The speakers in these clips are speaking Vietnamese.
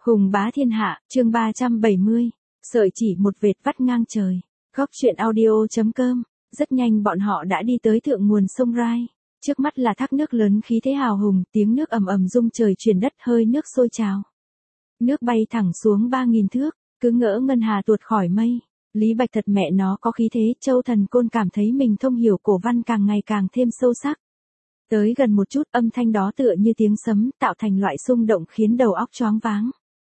Hùng bá thiên hạ, chương 370. Sợi chỉ một vệt vắt ngang trời. Góc truyện audio.com. Rất nhanh bọn họ đã đi tới thượng nguồn sông Rai. Trước mắt là thác nước lớn khí thế hào hùng, tiếng nước ầm ầm rung trời chuyển đất, hơi nước sôi trào. Nước bay thẳng xuống 3.000 thước, cứ ngỡ ngân hà tuột khỏi mây. Lý Bạch thật mẹ nó có khí thế, Châu Thần Côn cảm thấy mình thông hiểu cổ văn càng ngày càng thêm sâu sắc. Tới gần một chút, âm thanh đó tựa như tiếng sấm, tạo thành loại xung động khiến đầu óc choáng váng.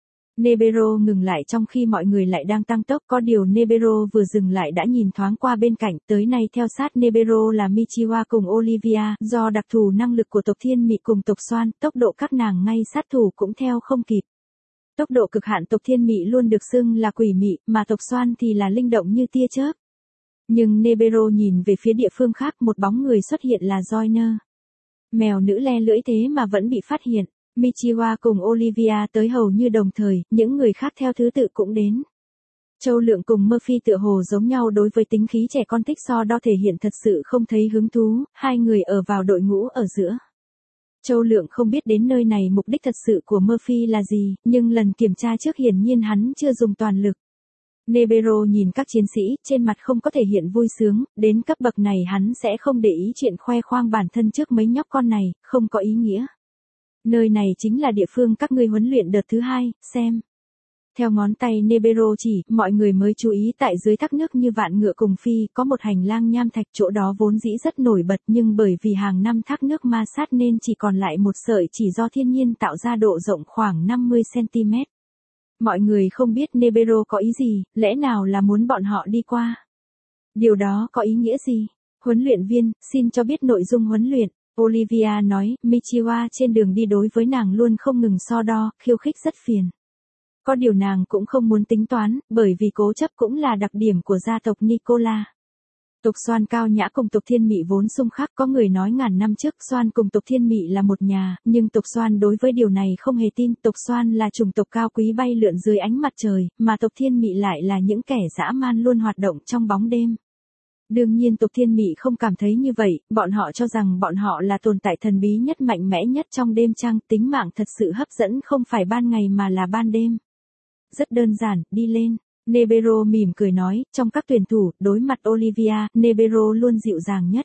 Nebero ngừng lại trong khi mọi người lại đang tăng tốc, có điều Nebero vừa dừng lại đã nhìn thoáng qua bên cạnh, tới nay theo sát Nebero là Michiwa cùng Olivia, do đặc thù năng lực của tộc Thiên Mị cùng tộc Xoan, tốc độ các nàng ngay sát thủ cũng theo không kịp. Tốc độ cực hạn tộc Thiên Mị luôn được xưng là quỷ mị, mà tộc Xoan thì là linh động như tia chớp. Nhưng Nebero nhìn về phía địa phương khác, một bóng người xuất hiện là Joyner. Mèo nữ le lưỡi thế mà vẫn bị phát hiện. Michiwa cùng Olivia tới hầu như đồng thời, những người khác theo thứ tự cũng đến. Châu Lượng cùng Murphy tựa hồ giống nhau đối với tính khí trẻ con thích so đo thể hiện thật sự không thấy hứng thú, hai người ở vào đội ngũ ở giữa. Châu Lượng không biết đến nơi này mục đích thật sự của Murphy là gì, nhưng lần kiểm tra trước hiển nhiên hắn chưa dùng toàn lực. Nebero nhìn các chiến sĩ, trên mặt không có thể hiện vui sướng, đến cấp bậc này hắn sẽ không để ý chuyện khoe khoang bản thân trước mấy nhóc con này, không có ý nghĩa. Nơi này chính là địa phương các ngươi huấn luyện đợt thứ 2, xem. Theo ngón tay Nebero chỉ, mọi người mới chú ý tại dưới thác nước như vạn ngựa cùng phi, có một hành lang nham thạch, chỗ đó vốn dĩ rất nổi bật nhưng bởi vì hàng năm thác nước ma sát nên chỉ còn lại một sợi chỉ do thiên nhiên tạo ra, độ rộng khoảng 50cm. Mọi người không biết Nebero có ý gì, lẽ nào là muốn bọn họ đi qua? Điều đó có ý nghĩa gì? Huấn luyện viên, xin cho biết nội dung huấn luyện. Olivia nói, Michiwa trên đường đi đối với nàng luôn không ngừng so đo, khiêu khích rất phiền. Có điều nàng cũng không muốn tính toán, bởi vì cố chấp cũng là đặc điểm của gia tộc Nicola. Tộc Xoan cao nhã cùng tộc Thiên Mị vốn xung khắc, có người nói ngàn năm trước Xoan cùng tộc Thiên Mị là một nhà, nhưng tộc Xoan đối với điều này không hề tin, tộc Xoan là chủng tộc cao quý bay lượn dưới ánh mặt trời, mà tộc Thiên Mị lại là những kẻ dã man luôn hoạt động trong bóng đêm. Đương nhiên tộc Thiên Mị không cảm thấy như vậy, bọn họ cho rằng bọn họ là tồn tại thần bí nhất, mạnh mẽ nhất trong đêm trăng, tính mạng thật sự hấp dẫn không phải ban ngày mà là ban đêm. Rất đơn giản, đi lên. Nebero mỉm cười nói, trong các tuyển thủ, đối mặt Olivia, Nebero luôn dịu dàng nhất.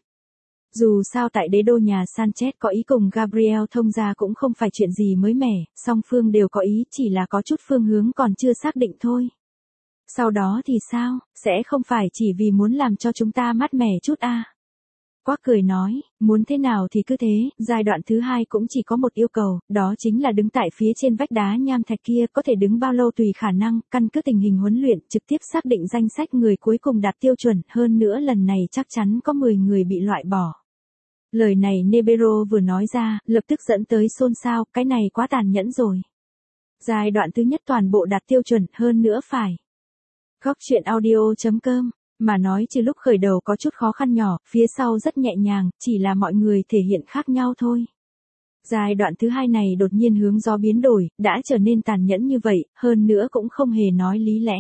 Dù sao tại đế đô nhà Sanchez có ý cùng Gabriel thông gia cũng không phải chuyện gì mới mẻ, song phương đều có ý, chỉ là có chút phương hướng còn chưa xác định thôi. Sau đó thì sao, sẽ không phải chỉ vì muốn làm cho chúng ta mát mẻ chút à? Quác cười nói, muốn thế nào thì cứ thế, giai đoạn thứ 2 cũng chỉ có một yêu cầu, đó chính là đứng tại phía trên vách đá nham thạch kia, có thể đứng bao lâu tùy khả năng, căn cứ tình hình huấn luyện, trực tiếp xác định danh sách người cuối cùng đạt tiêu chuẩn, hơn nữa lần này chắc chắn có 10 người bị loại bỏ. Lời này Nebero vừa nói ra, lập tức dẫn tới xôn xao, cái này quá tàn nhẫn rồi. Giai đoạn thứ nhất toàn bộ đạt tiêu chuẩn, hơn nữa phải. Góc truyện audio.com. Mà nói trừ lúc khởi đầu có chút khó khăn nhỏ, phía sau rất nhẹ nhàng, chỉ là mọi người thể hiện khác nhau thôi. Giai đoạn thứ 2 này đột nhiên hướng gió biến đổi, đã trở nên tàn nhẫn như vậy, hơn nữa cũng không hề nói lý lẽ.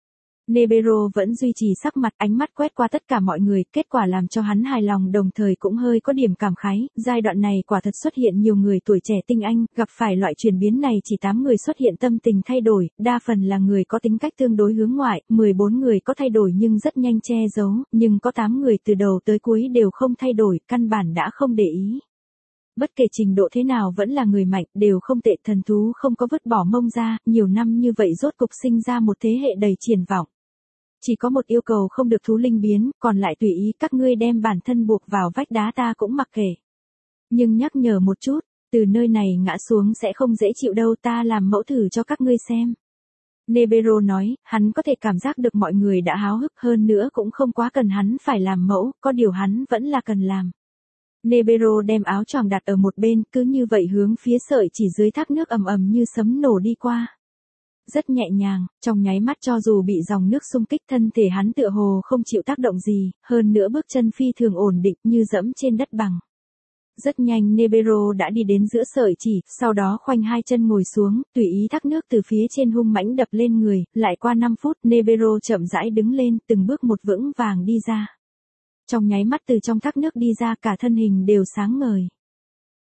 Nebero vẫn duy trì sắc mặt, ánh mắt quét qua tất cả mọi người, kết quả làm cho hắn hài lòng, đồng thời cũng hơi có điểm cảm khái, giai đoạn này quả thật xuất hiện nhiều người tuổi trẻ tinh anh, gặp phải loại chuyển biến này chỉ 8 người xuất hiện tâm tình thay đổi, đa phần là người có tính cách tương đối hướng ngoại, 14 người có thay đổi nhưng rất nhanh che giấu, nhưng có 8 người từ đầu tới cuối đều không thay đổi, căn bản đã không để ý. Bất kể trình độ thế nào vẫn là người mạnh, đều không tệ, thần thú không có vứt bỏ mông ra, nhiều năm như vậy rốt cục sinh ra một thế hệ đầy triển vọng. Chỉ có một yêu cầu không được thú linh biến, còn lại tùy ý, các ngươi đem bản thân buộc vào vách đá ta cũng mặc kệ. Nhưng nhắc nhở một chút, từ nơi này ngã xuống sẽ không dễ chịu đâu, ta làm mẫu thử cho các ngươi xem. Nebero nói, hắn có thể cảm giác được mọi người đã háo hức, hơn nữa cũng không quá cần hắn phải làm mẫu, có điều hắn vẫn là cần làm. Nebero đem áo choàng đặt ở một bên, cứ như vậy hướng phía sợi chỉ dưới thác nước ầm ầm như sấm nổ đi qua. Rất nhẹ nhàng, trong nháy mắt cho dù bị dòng nước xung kích thân thể hắn tựa hồ không chịu tác động gì, hơn nữa bước chân phi thường ổn định như dẫm trên đất bằng. Rất nhanh Nebero đã đi đến giữa sợi chỉ, sau đó khoanh hai chân ngồi xuống, tùy ý thác nước từ phía trên hung mãnh đập lên người, lại qua 5 phút Nebero chậm rãi đứng lên, từng bước một vững vàng đi ra. Trong nháy mắt từ trong thác nước đi ra, cả thân hình đều sáng ngời.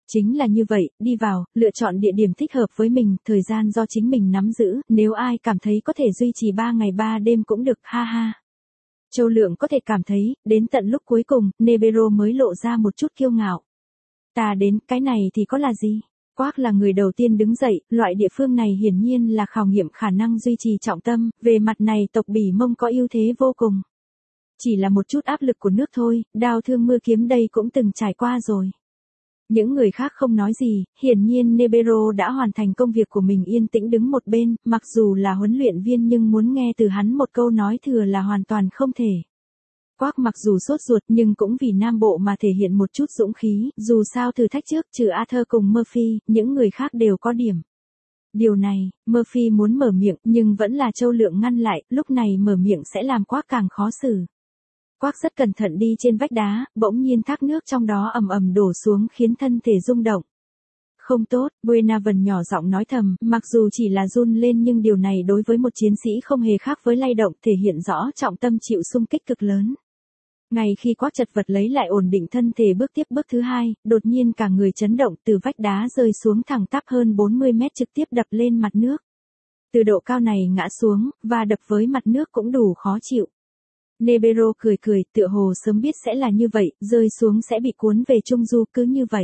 Chính là như vậy, đi vào, lựa chọn địa điểm thích hợp với mình, thời gian do chính mình nắm giữ, nếu ai cảm thấy có thể duy trì 3 ngày 3 đêm cũng được, ha ha. Châu Lượng có thể cảm thấy, đến tận lúc cuối cùng, Nebero mới lộ ra một chút kiêu ngạo. Ta đến, cái này thì có là gì? Quác là người đầu tiên đứng dậy, loại địa phương này hiển nhiên là khảo nghiệm khả năng duy trì trọng tâm, về mặt này tộc Bỉ Mông có ưu thế vô cùng. Chỉ là một chút áp lực của nước thôi, đao thương mưa kiếm đây cũng từng trải qua rồi. Những người khác không nói gì, hiển nhiên Nebero đã hoàn thành công việc của mình, yên tĩnh đứng một bên, mặc dù là huấn luyện viên nhưng muốn nghe từ hắn một câu nói thừa là hoàn toàn không thể. Quác mặc dù sốt ruột nhưng cũng vì Nam Bộ mà thể hiện một chút dũng khí, dù sao thử thách trước trừ Arthur cùng Murphy, những người khác đều có điểm. Điều này, Murphy muốn mở miệng nhưng vẫn là Châu Lượng ngăn lại, lúc này mở miệng sẽ làm Quác càng khó xử. Quác rất cẩn thận đi trên vách đá, bỗng nhiên thác nước trong đó ầm ầm đổ xuống khiến thân thể rung động. Không tốt, Buenaven nhỏ giọng nói thầm, mặc dù chỉ là run lên nhưng điều này đối với một chiến sĩ không hề khác với lay động, thể hiện rõ trọng tâm chịu xung kích cực lớn. Ngay khi Quác chật vật lấy lại ổn định thân thể bước tiếp bước thứ hai, đột nhiên cả người chấn động, từ vách đá rơi xuống thẳng tắp hơn 40 mét trực tiếp đập lên mặt nước. Từ độ cao này ngã xuống, và đập với mặt nước cũng đủ khó chịu. Nebero cười cười, tựa hồ sớm biết sẽ là như vậy, rơi xuống sẽ bị cuốn về Trung Du, cứ như vậy.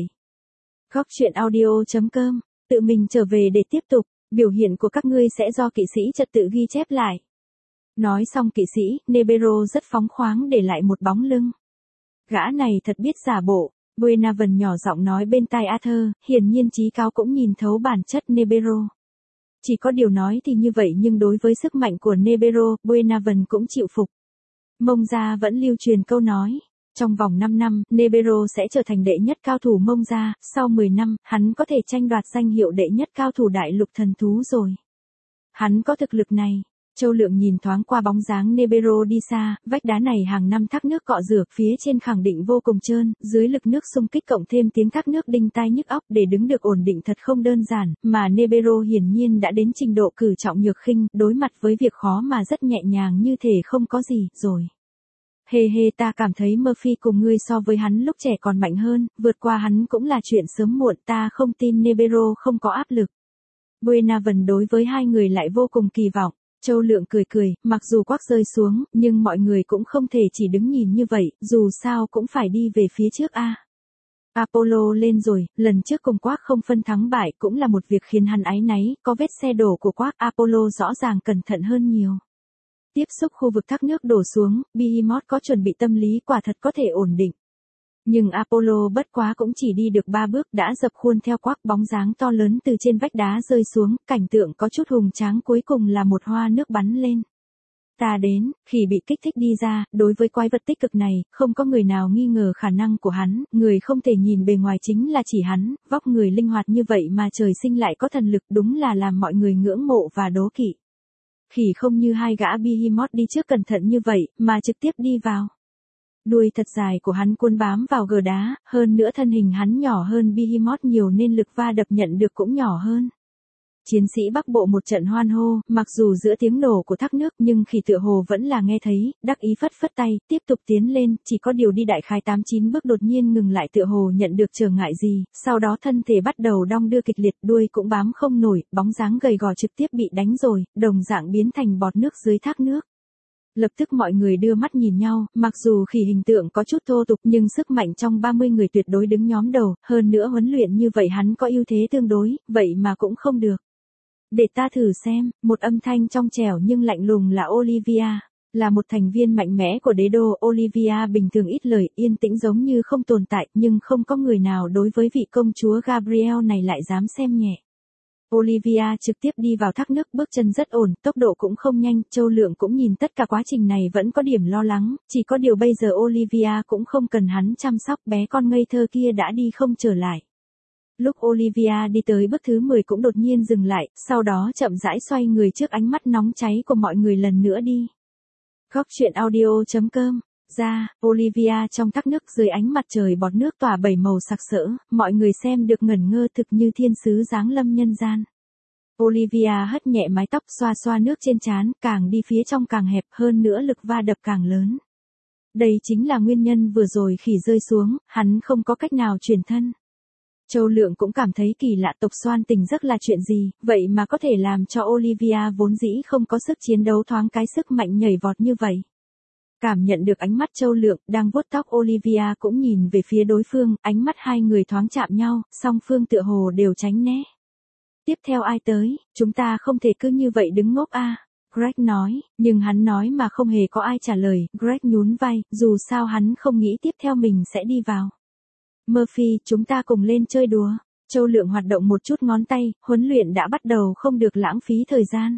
Góc truyện audio.com, tự mình trở về để tiếp tục, biểu hiện của các ngươi sẽ do kỵ sĩ trật tự ghi chép lại. Nói xong kỵ sĩ, Nebero rất phóng khoáng để lại một bóng lưng. Gã này thật biết giả bộ, Buenaven nhỏ giọng nói bên tai Arthur, hiển nhiên trí cáo cũng nhìn thấu bản chất Nebero. Chỉ có điều nói thì như vậy nhưng đối với sức mạnh của Nebero, Buenaven cũng chịu phục. Mông Gia vẫn lưu truyền câu nói, trong vòng 5 năm, Nebero sẽ trở thành đệ nhất cao thủ Mông Gia, sau 10 năm, hắn có thể tranh đoạt danh hiệu đệ nhất cao thủ đại lục thần thú rồi. Hắn có thực lực này. Châu Lượng nhìn thoáng qua bóng dáng Nebero đi xa, vách đá này hàng năm thác nước cọ rửa, phía trên khẳng định vô cùng trơn, dưới lực nước xung kích cộng thêm tiếng thác nước đinh tai nhức óc, để đứng được ổn định thật không đơn giản, mà Nebero hiển nhiên đã đến trình độ cử trọng nhược khinh, đối mặt với việc khó mà rất nhẹ nhàng như thể không có gì, rồi. Hê hê, ta cảm thấy Murphy cùng ngươi so với hắn lúc trẻ còn mạnh hơn, vượt qua hắn cũng là chuyện sớm muộn, ta không tin Nebero không có áp lực. Buenaven đối với hai người lại vô cùng kỳ vọng. Châu Lượng cười cười, mặc dù Quác rơi xuống, nhưng mọi người cũng không thể chỉ đứng nhìn như vậy, dù sao cũng phải đi về phía trước a. Apollo lên rồi, lần trước cùng Quác không phân thắng bại cũng là một việc khiến hắn áy náy, có vết xe đổ của Quác, Apollo rõ ràng cẩn thận hơn nhiều. Tiếp xúc khu vực thác nước đổ xuống, Behemoth có chuẩn bị tâm lý, quả thật có thể ổn định. Nhưng Apollo bất quá cũng chỉ đi được 3 bước đã dập khuôn theo Quác, bóng dáng to lớn từ trên vách đá rơi xuống, cảnh tượng có chút hùng tráng, cuối cùng là một hoa nước bắn lên. Ta đến, khi bị kích thích đi ra, đối với quái vật tích cực này, không có người nào nghi ngờ khả năng của hắn, người không thể nhìn bề ngoài chính là chỉ hắn, vóc người linh hoạt như vậy mà trời sinh lại có thần lực, đúng là làm mọi người ngưỡng mộ và đố kỵ. Khỉ không như hai gã Behemoth đi trước cẩn thận như vậy, mà trực tiếp đi vào. Đuôi thật dài của hắn cuốn bám vào gờ đá, hơn nữa thân hình hắn nhỏ hơn Behemoth nhiều nên lực va đập nhận được cũng nhỏ hơn. Chiến sĩ Bắc Bộ một trận hoan hô, mặc dù giữa tiếng nổ của thác nước nhưng khỉ tựa hồ vẫn là nghe thấy, đắc ý phất phất tay, tiếp tục tiến lên, chỉ có điều đi đại khái 8-9 bước đột nhiên ngừng lại, tựa hồ nhận được trở ngại gì, sau đó thân thể bắt đầu đong đưa kịch liệt, đuôi cũng bám không nổi, bóng dáng gầy gò trực tiếp bị đánh rồi, đồng dạng biến thành bọt nước dưới thác nước. Lập tức mọi người đưa mắt nhìn nhau, mặc dù khỉ hình tượng có chút thô tục nhưng sức mạnh trong 30 người tuyệt đối đứng nhóm đầu, hơn nữa huấn luyện như vậy hắn có ưu thế tương đối, vậy mà cũng không được. Để ta thử xem, một âm thanh trong trẻo nhưng lạnh lùng là Olivia, là một thành viên mạnh mẽ của đế đô. Olivia bình thường ít lời, yên tĩnh giống như không tồn tại, nhưng không có người nào đối với vị công chúa Gabrielle này lại dám xem nhẹ. Olivia trực tiếp đi vào thác nước, bước chân rất ổn, tốc độ cũng không nhanh, Châu Lượng cũng nhìn tất cả quá trình này vẫn có điểm lo lắng, chỉ có điều bây giờ Olivia cũng không cần hắn chăm sóc, bé con ngây thơ kia đã đi không trở lại. Lúc Olivia đi tới bước thứ 10 cũng đột nhiên dừng lại, sau đó chậm rãi xoay người trước ánh mắt nóng cháy của mọi người lần nữa đi. Góc truyện audio.com, ra, Olivia trong thác nước dưới ánh mặt trời bọt nước tỏa 7 màu sặc sỡ, mọi người xem được ngẩn ngơ thực như thiên sứ giáng lâm nhân gian. Olivia hất nhẹ mái tóc xoa xoa nước trên trán, càng đi phía trong càng hẹp, hơn nữa lực va đập càng lớn. Đây chính là nguyên nhân vừa rồi khỉ rơi xuống, hắn không có cách nào chuyển thân. Châu Lượng cũng cảm thấy kỳ lạ, tộc Xoan tỉnh giấc là chuyện gì, vậy mà có thể làm cho Olivia vốn dĩ không có sức chiến đấu thoáng cái sức mạnh nhảy vọt như vậy. Cảm nhận được ánh mắt Châu Lượng, đang vuốt tóc Olivia cũng nhìn về phía đối phương, ánh mắt hai người thoáng chạm nhau, song phương tựa hồ đều tránh né. Tiếp theo ai tới, chúng ta không thể cứ như vậy đứng ngốc a. Greg nói, nhưng hắn nói mà không hề có ai trả lời, Greg nhún vai, dù sao hắn không nghĩ tiếp theo mình sẽ đi vào. Murphy, chúng ta cùng lên chơi đùa. Châu Lượng hoạt động một chút ngón tay, huấn luyện đã bắt đầu, không được lãng phí thời gian.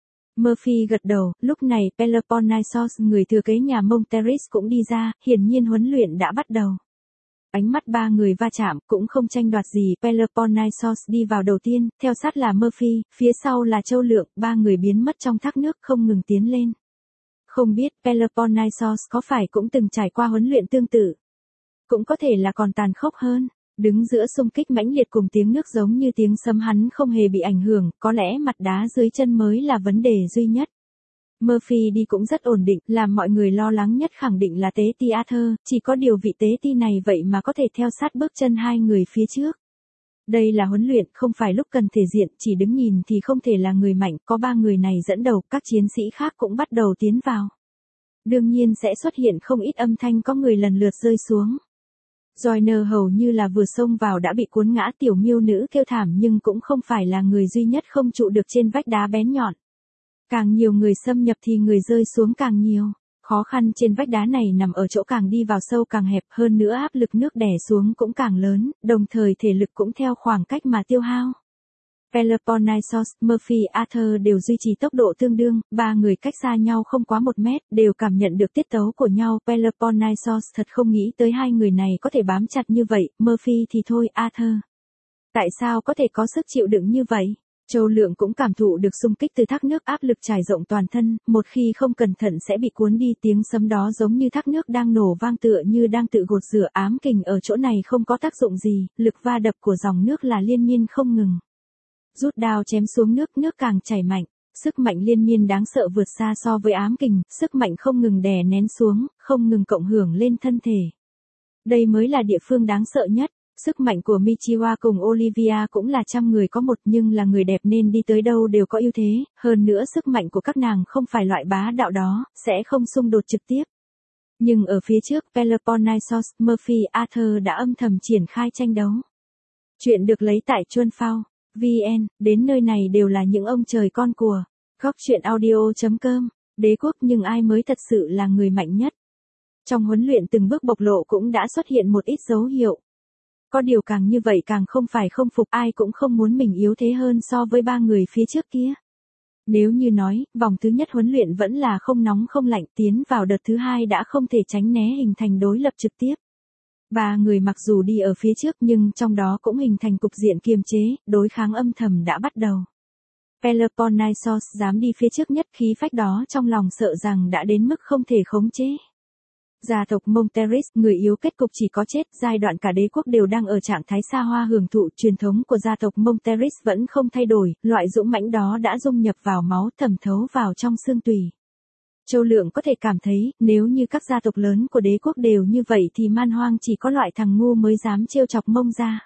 Murphy gật đầu, lúc này Peloponnesos, người thừa kế nhà Monteris cũng đi ra, hiển nhiên huấn luyện đã bắt đầu. Ánh mắt ba người va chạm, cũng không tranh đoạt gì, Peloponnesos đi vào đầu tiên, theo sát là Murphy, phía sau là Châu Lượng, ba người biến mất trong thác nước không ngừng tiến lên. Không biết Peloponnesos có phải cũng từng trải qua huấn luyện tương tự. Cũng có thể là còn tàn khốc hơn. Đứng giữa xung kích mãnh liệt cùng tiếng nước giống như tiếng sấm, hắn không hề bị ảnh hưởng, có lẽ mặt đá dưới chân mới là vấn đề duy nhất. Murphy đi cũng rất ổn định, làm mọi người lo lắng nhất khẳng định là tế ti Arthur, chỉ có điều vị tế ti này vậy mà có thể theo sát bước chân hai người phía trước. Đây là huấn luyện, không phải lúc cần thể diện, chỉ đứng nhìn thì không thể là người mạnh, có ba người này dẫn đầu, các chiến sĩ khác cũng bắt đầu tiến vào. Đương nhiên sẽ xuất hiện không ít âm thanh có người lần lượt rơi xuống. Joyner hầu như là vừa xông vào đã bị cuốn ngã, tiểu miêu nữ kêu thảm nhưng cũng không phải là người duy nhất không trụ được trên vách đá bén nhọn. Càng nhiều người xâm nhập thì người rơi xuống càng nhiều. Khó khăn trên vách đá này nằm ở chỗ càng đi vào sâu càng hẹp, hơn nữa áp lực nước đè xuống cũng càng lớn, đồng thời thể lực cũng theo khoảng cách mà tiêu hao. Peloponnesos, Murphy, Arthur đều duy trì tốc độ tương đương, ba người cách xa nhau không quá 1 mét, đều cảm nhận được tiết tấu của nhau. Peloponnesos thật không nghĩ tới hai người này có thể bám chặt như vậy, Murphy thì thôi, Arthur. Tại sao có thể có sức chịu đựng như vậy? Châu Lượng cũng cảm thụ được xung kích từ thác nước, áp lực trải rộng toàn thân, một khi không cẩn thận sẽ bị cuốn đi, tiếng sấm đó giống như thác nước đang nổ vang, tựa như đang tự gột rửa. Ám kình ở chỗ này không có tác dụng gì, lực va đập của dòng nước là liên miên không ngừng. Rút đao chém xuống nước, nước càng chảy mạnh, sức mạnh liên miên đáng sợ vượt xa so với ám kình, sức mạnh không ngừng đè nén xuống, không ngừng cộng hưởng lên thân thể. Đây mới là địa phương đáng sợ nhất. Sức mạnh của Michiwa cùng Olivia cũng là 100 người có một, nhưng là người đẹp nên đi tới đâu đều có ưu thế, hơn nữa sức mạnh của các nàng không phải loại bá đạo đó, sẽ không xung đột trực tiếp. Nhưng ở phía trước, Peloponnesos, Murphy, Arthur đã âm thầm triển khai tranh đấu. Chuyện được lấy tại Chuân Phao. VN, đến nơi này đều là những ông trời con của. Góc truyện audio.com, đế quốc, nhưng ai mới thật sự là người mạnh nhất? Trong huấn luyện từng bước bộc lộ cũng đã xuất hiện một ít dấu hiệu. Có điều càng như vậy càng không phải không phục, ai cũng không muốn mình yếu thế hơn so với ba người phía trước kia. Nếu như nói, vòng thứ nhất huấn luyện vẫn là không nóng không lạnh, tiến vào đợt thứ hai đã không thể tránh né hình thành đối lập trực tiếp. Ba người mặc dù đi ở phía trước nhưng trong đó cũng hình thành cục diện kiềm chế, đối kháng âm thầm đã bắt đầu. Peloponnesos dám đi phía trước nhất, khí phách đó trong lòng sợ rằng đã đến mức không thể khống chế. Gia tộc Monteris, người yếu kết cục chỉ có chết, giai đoạn cả đế quốc đều đang ở trạng thái xa hoa hưởng thụ, truyền thống của gia tộc Monteris vẫn không thay đổi, loại dũng mãnh đó đã dung nhập vào máu, thẩm thấu vào trong xương tủy. Châu Lượng có thể cảm thấy, nếu như các gia tộc lớn của đế quốc đều như vậy thì man hoang chỉ có loại thằng ngu mới dám trêu chọc Mông gia.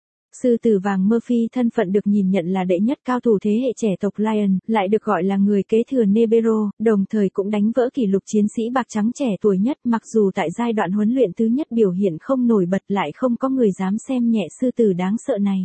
Sư tử vàng Murphy thân phận được nhìn nhận là đệ nhất cao thủ thế hệ trẻ tộc Lion, lại được gọi là người kế thừa Nebero, đồng thời cũng đánh vỡ kỷ lục chiến sĩ bạc trắng trẻ tuổi nhất, mặc dù tại giai đoạn huấn luyện thứ nhất biểu hiện không nổi bật, lại không có người dám xem nhẹ sư tử đáng sợ này.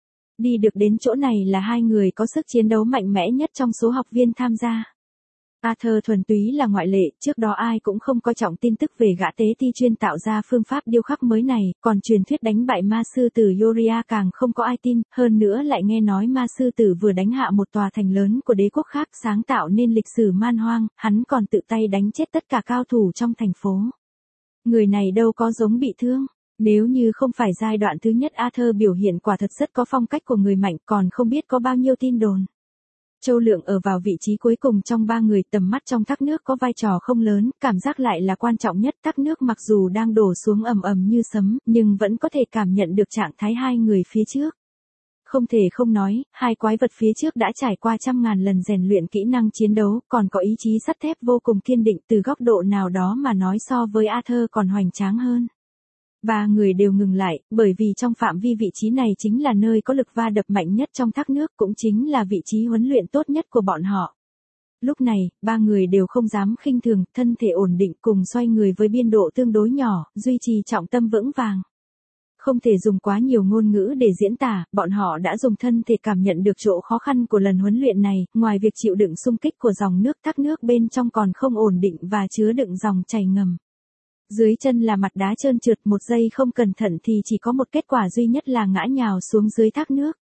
Đi được đến chỗ này là hai người có sức chiến đấu mạnh mẽ nhất trong số học viên tham gia. Arthur thuần túy là ngoại lệ, trước đó ai cũng không coi trọng tin tức về gã tế ti chuyên tạo ra phương pháp điêu khắc mới này, còn truyền thuyết đánh bại ma sư tử Yoria càng không có ai tin, hơn nữa lại nghe nói ma sư tử vừa đánh hạ một tòa thành lớn của đế quốc khác, sáng tạo nên lịch sử man hoang, hắn còn tự tay đánh chết tất cả cao thủ trong thành phố. Người này đâu có giống bị thương. Nếu như không phải giai đoạn thứ nhất Arthur biểu hiện quả thật rất có phong cách của người mạnh, còn không biết có bao nhiêu tin đồn. Châu Lượng ở vào vị trí cuối cùng trong ba người, tầm mắt trong thác nước có vai trò không lớn, cảm giác lại là quan trọng nhất. Thác nước mặc dù đang đổ xuống ầm ầm như sấm, nhưng vẫn có thể cảm nhận được trạng thái hai người phía trước. Không thể không nói, hai quái vật phía trước đã trải qua 100.000 lần rèn luyện kỹ năng chiến đấu, còn có ý chí sắt thép vô cùng kiên định, từ góc độ nào đó mà nói so với Arthur còn hoành tráng hơn. Ba người đều ngừng lại, bởi vì trong phạm vi vị trí này chính là nơi có lực va đập mạnh nhất trong thác nước, cũng chính là vị trí huấn luyện tốt nhất của bọn họ. Lúc này, ba người đều không dám khinh thường, thân thể ổn định cùng xoay người với biên độ tương đối nhỏ, duy trì trọng tâm vững vàng. Không thể dùng quá nhiều ngôn ngữ để diễn tả, bọn họ đã dùng thân thể cảm nhận được chỗ khó khăn của lần huấn luyện này, ngoài việc chịu đựng xung kích của dòng nước, thác nước bên trong còn không ổn định và chứa đựng dòng chảy ngầm. Dưới chân là mặt đá trơn trượt, một giây không cẩn thận thì chỉ có một kết quả duy nhất là ngã nhào xuống dưới thác nước.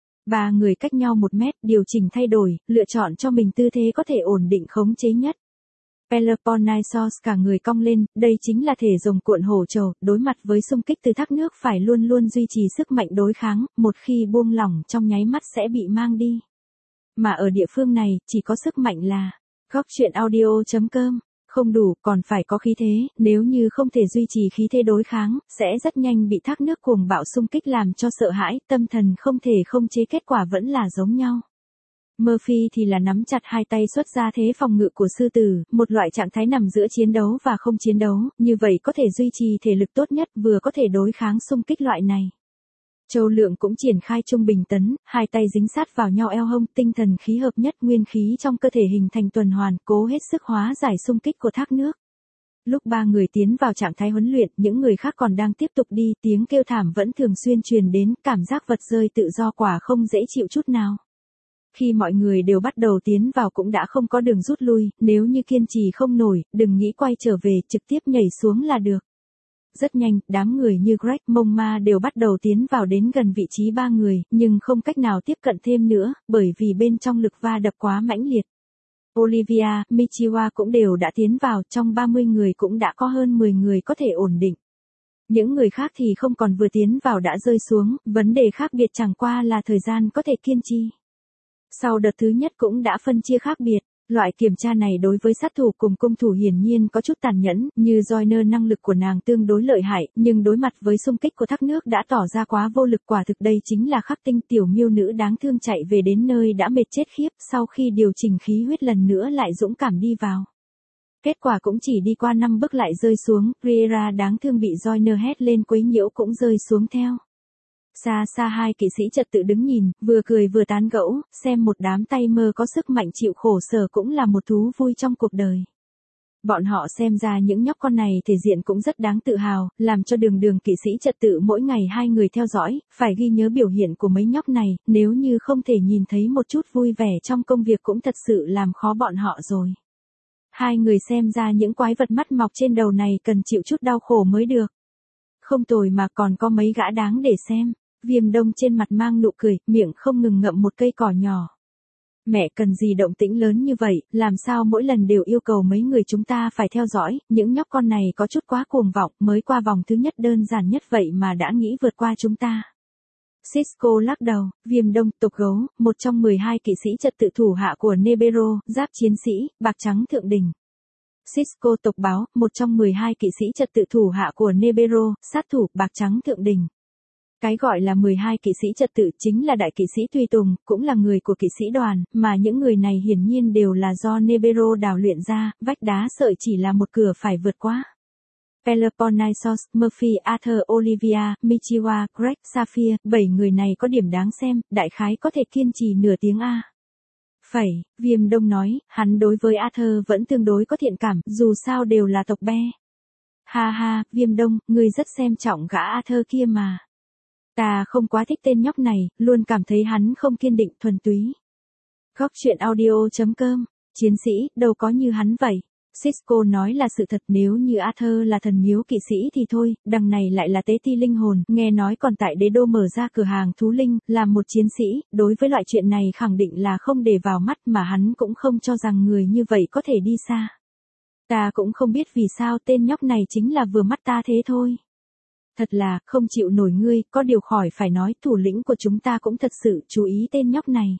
Ba người cách nhau 1 mét, điều chỉnh thay đổi, lựa chọn cho mình tư thế có thể ổn định khống chế nhất. Peloponnesos cả người cong lên, đây chính là thể rồng cuộn hổ trầu, đối mặt với xung kích từ thác nước phải luôn luôn duy trì sức mạnh đối kháng, một khi buông lỏng trong nháy mắt sẽ bị mang đi. Mà ở địa phương này, chỉ có sức mạnh là góc truyện audio.com. Không đủ, còn phải có khí thế, nếu như không thể duy trì khí thế đối kháng, sẽ rất nhanh bị thác nước cuồng bạo xung kích làm cho sợ hãi, tâm thần không thể không chế, kết quả vẫn là giống nhau. Murphy thì là nắm chặt hai tay xuất ra thế phòng ngự của sư tử, một loại trạng thái nằm giữa chiến đấu và không chiến đấu, như vậy có thể duy trì thể lực tốt nhất, vừa có thể đối kháng xung kích loại này. Châu Lượng cũng triển khai trung bình tấn, hai tay dính sát vào nhau eo hông, tinh thần khí hợp nhất, nguyên khí trong cơ thể hình thành tuần hoàn, cố hết sức hóa giải xung kích của thác nước. Lúc ba người tiến vào trạng thái huấn luyện, những người khác còn đang tiếp tục đi, tiếng kêu thảm vẫn thường xuyên truyền đến, cảm giác vật rơi tự do quả không dễ chịu chút nào. Khi mọi người đều bắt đầu tiến vào cũng đã không có đường rút lui, nếu như kiên trì không nổi, đừng nghĩ quay trở về, trực tiếp nhảy xuống là được. Rất nhanh, đám người như Greg, Mongma đều bắt đầu tiến vào đến gần vị trí ba người, nhưng không cách nào tiếp cận thêm nữa, bởi vì bên trong lực va đập quá mãnh liệt. Olivia, Michiwa cũng đều đã tiến vào, trong 30 người cũng đã có hơn 10 người có thể ổn định. Những người khác thì không còn, vừa tiến vào đã rơi xuống, vấn đề khác biệt chẳng qua là thời gian có thể kiên trì. Sau đợt thứ nhất cũng đã phân chia khác biệt. Loại kiểm tra này đối với sát thủ cùng cung thủ hiển nhiên có chút tàn nhẫn, như Joyner năng lực của nàng tương đối lợi hại, nhưng đối mặt với xung kích của thác nước đã tỏ ra quá vô lực, quả thực đây chính là Khắc Tinh, tiểu miêu nữ đáng thương chạy về đến nơi đã mệt chết khiếp, sau khi điều chỉnh khí huyết lần nữa lại dũng cảm đi vào. Kết quả cũng chỉ đi qua 5 bước lại rơi xuống, Riera đáng thương bị Joyner hét lên quấy nhiễu cũng rơi xuống theo. Xa xa hai kỵ sĩ trật tự đứng nhìn, vừa cười vừa tán gẫu, xem một đám tay mơ có sức mạnh chịu khổ sở cũng là một thú vui trong cuộc đời. Bọn họ xem ra những nhóc con này thể diện cũng rất đáng tự hào, làm cho đường kỵ sĩ trật tự mỗi ngày hai người theo dõi, phải ghi nhớ biểu hiện của mấy nhóc này, nếu như không thể nhìn thấy một chút vui vẻ trong công việc cũng thật sự làm khó bọn họ rồi. Hai người xem ra những quái vật mắt mọc trên đầu này cần chịu chút đau khổ mới được. Không tồi mà còn có mấy gã đáng để xem. Viêm Đông trên mặt mang nụ cười, miệng không ngừng ngậm một cây cỏ nhỏ. Mẹ cần gì động tĩnh lớn như vậy, làm sao mỗi lần đều yêu cầu mấy người chúng ta phải theo dõi, những nhóc con này có chút quá cuồng vọng, mới qua vòng thứ nhất đơn giản nhất vậy mà đã nghĩ vượt qua chúng ta. Cisco lắc đầu, Viêm Đông, tộc gấu, một trong 12 kỵ sĩ trật tự thủ hạ của Nebero, giáp chiến sĩ, bạc trắng thượng đỉnh. Cisco tộc báo, một trong 12 kỵ sĩ trật tự thủ hạ của Nebero, sát thủ, bạc trắng thượng đỉnh. Cái gọi là 12 kỵ sĩ trật tự chính là đại kỵ sĩ tùy tùng, cũng là người của kỵ sĩ đoàn, mà những người này hiển nhiên đều là do Nebero đào luyện ra, vách đá sợi chỉ là một cửa phải vượt qua. Peloponnesos, Murphy, Arthur, Olivia, Michiwa, Greg, Sapphire, 7 người này có điểm đáng xem, đại khái có thể kiên trì nửa tiếng A. Viêm Đông nói, hắn đối với Arthur vẫn tương đối có thiện cảm, dù sao đều là tộc be. Ha ha, Viêm Đông, ngươi rất xem trọng gã Arthur kia mà. Ta không quá thích tên nhóc này, luôn cảm thấy hắn không kiên định, thuần túy. Góc truyện audio.com, chiến sĩ, đâu có như hắn vậy. Cisco nói là sự thật, nếu như Arthur là thần miếu kỵ sĩ thì thôi, đằng này lại là tế ti linh hồn, nghe nói còn tại đế đô mở ra cửa hàng thú linh, làm một chiến sĩ, đối với loại chuyện này khẳng định là không để vào mắt, mà hắn cũng không cho rằng người như vậy có thể đi xa. Ta cũng không biết vì sao tên nhóc này chính là vừa mắt ta thế thôi. Thật là, không chịu nổi ngươi, có điều khỏi phải nói, thủ lĩnh của chúng ta cũng thật sự chú ý tên nhóc này.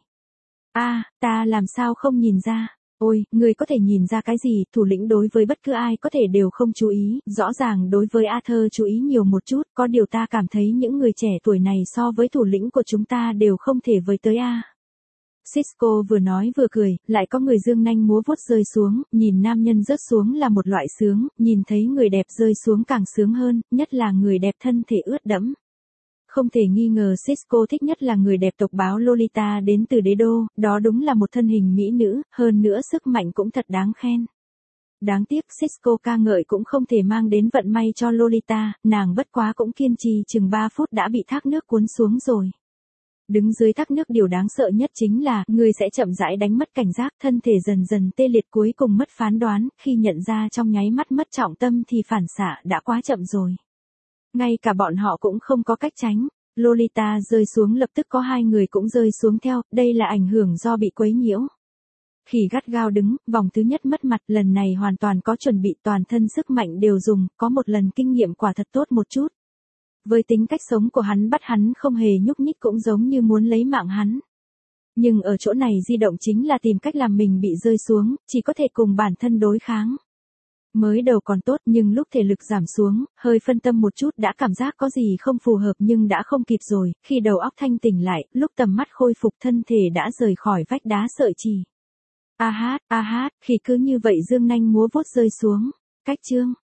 Ta làm sao không nhìn ra. Ôi, ngươi có thể nhìn ra cái gì, thủ lĩnh đối với bất cứ ai có thể đều không chú ý, rõ ràng đối với Arthur chú ý nhiều một chút, có điều ta cảm thấy những người trẻ tuổi này so với thủ lĩnh của chúng ta đều không thể với tới Cisco vừa nói vừa cười, lại có người dương nanh múa vuốt rơi xuống, nhìn nam nhân rớt xuống là một loại sướng, nhìn thấy người đẹp rơi xuống càng sướng hơn, nhất là người đẹp thân thể ướt đẫm. Không thể nghi ngờ Cisco thích nhất là người đẹp tộc báo Lolita đến từ đế đô, đó đúng là một thân hình mỹ nữ, hơn nữa sức mạnh cũng thật đáng khen. Đáng tiếc Cisco ca ngợi cũng không thể mang đến vận may cho Lolita, nàng bất quá cũng kiên trì chừng 3 phút đã bị thác nước cuốn xuống rồi. Đứng dưới thác nước điều đáng sợ nhất chính là, người sẽ chậm rãi đánh mất cảnh giác, thân thể dần dần tê liệt cuối cùng mất phán đoán, khi nhận ra trong nháy mắt mất trọng tâm thì phản xạ đã quá chậm rồi. Ngay cả bọn họ cũng không có cách tránh. Lolita rơi xuống lập tức có 2 người cũng rơi xuống theo, đây là ảnh hưởng do bị quấy nhiễu. Khỉ gắt gao đứng, vòng thứ nhất mất mặt, lần này hoàn toàn có chuẩn bị, toàn thân sức mạnh đều dùng, có một lần kinh nghiệm quả thật tốt một chút. Với tính cách sống của hắn bắt hắn không hề nhúc nhích cũng giống như muốn lấy mạng hắn. Nhưng ở chỗ này di động chính là tìm cách làm mình bị rơi xuống, chỉ có thể cùng bản thân đối kháng. Mới đầu còn tốt nhưng lúc thể lực giảm xuống, hơi phân tâm một chút đã cảm giác có gì không phù hợp nhưng đã không kịp rồi, khi đầu óc thanh tỉnh lại, lúc tầm mắt khôi phục thân thể đã rời khỏi vách đá sợi chỉ. A hát, khi cứ như vậy dương nanh múa vuốt rơi xuống. Cách chương